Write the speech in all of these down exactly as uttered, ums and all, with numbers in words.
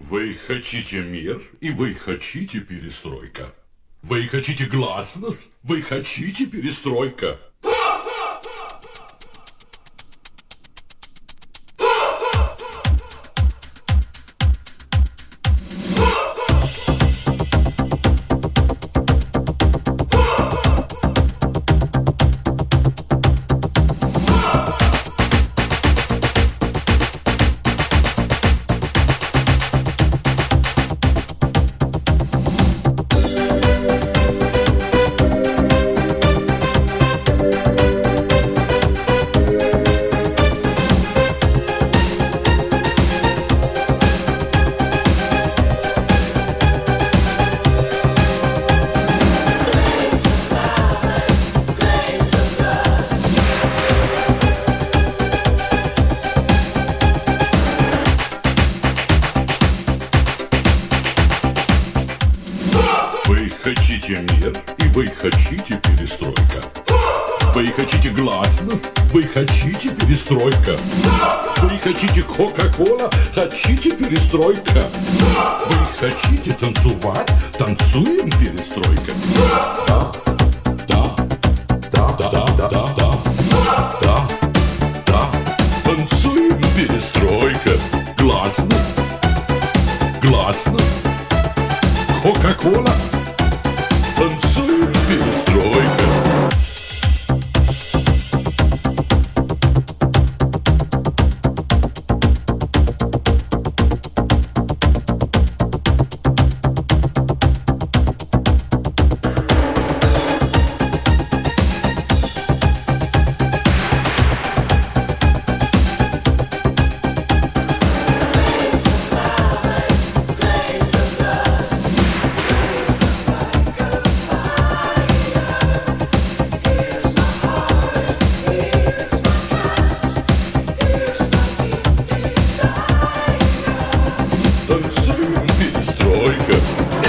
Вы хотите мир, и вы хотите перестройка. Вы хотите гласность, вы хотите перестройка. Вы хотите мир, и вы хотите перестройка. Вы хотите гласность, вы хотите перестройка. Вы хотите Кока-Кола, хотите перестройка. Вы хотите танцевать, танцуем перестройка. Да, да, да, да, да, да, да, да, да, танцуем перестройка. Гласность, гласность, Кока-Кола. Танцуем перестройка. Танцуем перестройка.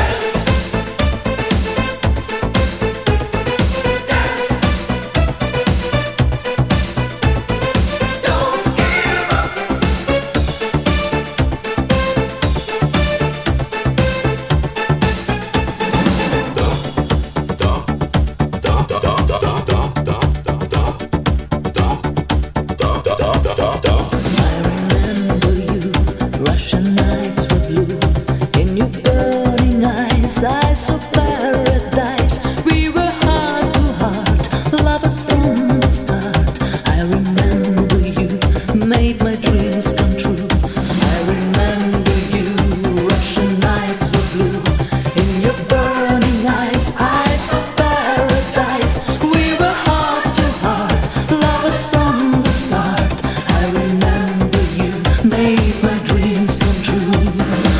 Eyes of paradise, we were heart to heart, lovers from the start. I remember you made my dreams come true. I remember you, Russian nights were blue. In your burning eyes, eyes of paradise, we were heart to heart, lovers from the start. I remember you made my dreams come true.